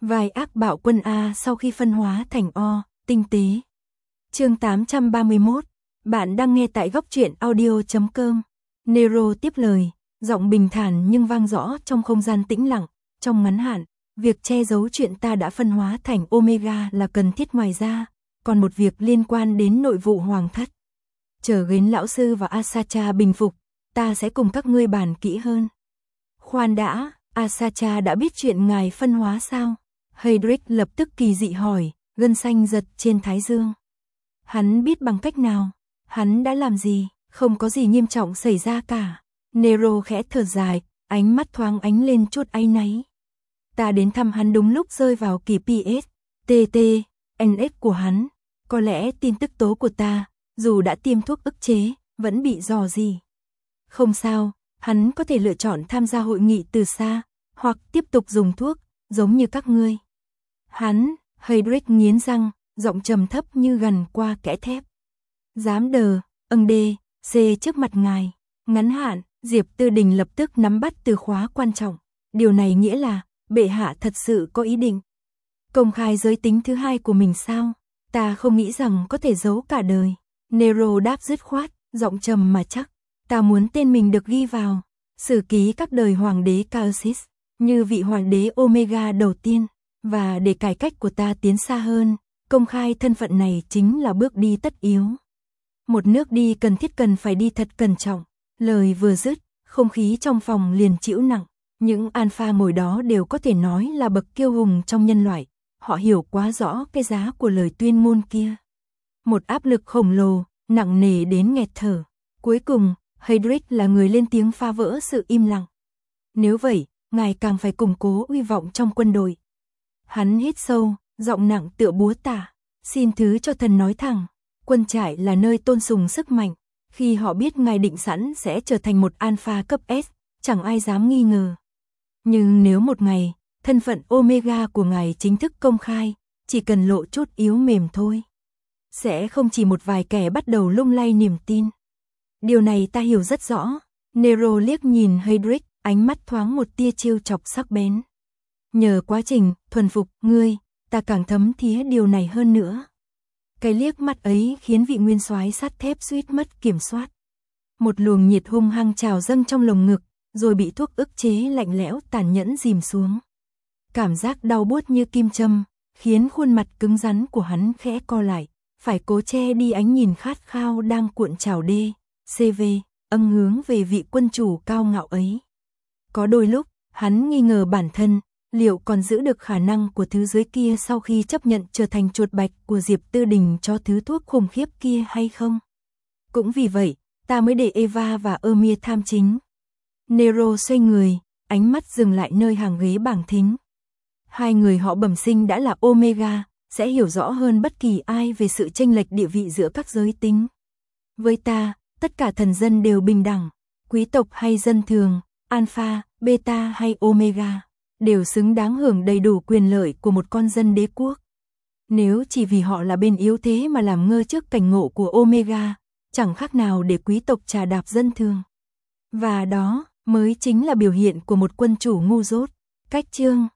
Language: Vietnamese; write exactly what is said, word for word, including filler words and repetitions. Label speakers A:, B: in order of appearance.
A: Vai ác bạo quân A sau khi phân hóa thành O, tinh tế. Chương tám trăm ba mươi mốt. Bạn đang nghe tại góc truyện audio chấm com. Nero tiếp lời, giọng bình thản nhưng vang rõ trong không gian tĩnh lặng. Trong ngắn hạn, việc che giấu chuyện ta đã phân hóa thành Omega là cần thiết, ngoài ra, còn một việc liên quan đến nội vụ hoàng thất. Chờ đến lão sư và Asacha bình phục, ta sẽ cùng các ngươi bàn kỹ hơn. Khoan đã, Asacha đã biết chuyện ngài phân hóa sao? Heydrich lập tức kỳ dị hỏi, gân xanh giật trên thái dương. Hắn biết bằng cách nào? Hắn đã làm gì? Không có gì nghiêm trọng xảy ra cả. Nero khẽ thở dài, ánh mắt thoáng ánh lên chút áy náy. Ta đến thăm hắn đúng lúc rơi vào kỳ pê ét, tê tê, en ét của hắn. Có lẽ tin tức tố của ta, dù đã tiêm thuốc ức chế, vẫn bị dò dỉ. Không sao, hắn có thể lựa chọn tham gia hội nghị từ xa, hoặc tiếp tục dùng thuốc, giống như các ngươi. Hắn, Heydrich nghiến răng, giọng trầm thấp như gần qua kẽ thép. Dám đờ, âng đê, xê trước mặt ngài. Ngắn hạn, Diệp Tư Đình lập tức nắm bắt từ khóa quan trọng. Điều này nghĩa là, bệ hạ thật sự có ý định công khai giới tính thứ hai của mình sao? Ta không nghĩ rằng có thể giấu cả đời. Nero đáp dứt khoát, giọng trầm mà chắc. Ta muốn tên mình được ghi vào sử ký các đời hoàng đế Caersis, như vị hoàng đế Omega đầu tiên. Và để cải cách của ta tiến xa hơn, công khai thân phận này chính là bước đi tất yếu. Một nước đi cần thiết cần phải đi thật cẩn trọng. Lời vừa dứt, không khí trong phòng liền chịu nặng. Những alpha ngồi đó đều có thể nói là bậc kiêu hùng trong nhân loại. Họ hiểu quá rõ cái giá của lời tuyên ngôn kia. Một áp lực khổng lồ, nặng nề đến nghẹt thở. Cuối cùng, Heydrich là người lên tiếng phá vỡ sự im lặng. Nếu vậy, ngài càng phải củng cố uy vọng trong quân đội. Hắn hít sâu, giọng nặng tựa búa tạ. Xin thứ cho thần nói thẳng, quân trại là nơi tôn sùng sức mạnh. Khi họ biết ngài định sẵn sẽ trở thành một alpha cấp S, chẳng ai dám nghi ngờ. Nhưng nếu một ngày, thân phận Omega của ngài chính thức công khai, chỉ cần lộ chút yếu mềm thôi, sẽ không chỉ một vài kẻ bắt đầu lung lay niềm tin. Điều này ta hiểu rất rõ. Nero liếc nhìn Heydrich, ánh mắt thoáng một tia trêu chọc sắc bén. Nhờ quá trình thuần phục ngươi, ta càng thấm thía điều này hơn nữa. Cái liếc mắt ấy khiến vị nguyên soái sắt thép suýt mất kiểm soát. Một luồng nhiệt hung hăng trào dâng trong lồng ngực, rồi bị thuốc ức chế lạnh lẽo tàn nhẫn dìm xuống. Cảm giác đau buốt như kim châm, khiến khuôn mặt cứng rắn của hắn khẽ co lại, phải cố che đi ánh nhìn khát khao đang cuộn trào đê, xê vê, âng hướng về vị quân chủ cao ngạo ấy. Có đôi lúc, hắn nghi ngờ bản thân, liệu còn giữ được khả năng của thứ dưới kia sau khi chấp nhận trở thành chuột bạch của Diệp Tư Đình cho thứ thuốc khủng khiếp kia hay không? Cũng vì vậy, ta mới để Eva và Ymir tham chính. Nero xoay người, ánh mắt dừng lại nơi hàng ghế bảng thính. Hai người họ bẩm sinh đã là Omega, sẽ hiểu rõ hơn bất kỳ ai về sự chênh lệch địa vị giữa các giới tính. Với ta, tất cả thần dân đều bình đẳng, quý tộc hay dân thường, alpha, beta hay omega, đều xứng đáng hưởng đầy đủ quyền lợi của một con dân đế quốc. Nếu chỉ vì họ là bên yếu thế mà làm ngơ trước cảnh ngộ của Omega, chẳng khác nào để quý tộc trà đạp dân thường. Và đó mới chính là biểu hiện của một quân chủ ngu dốt. Cách chương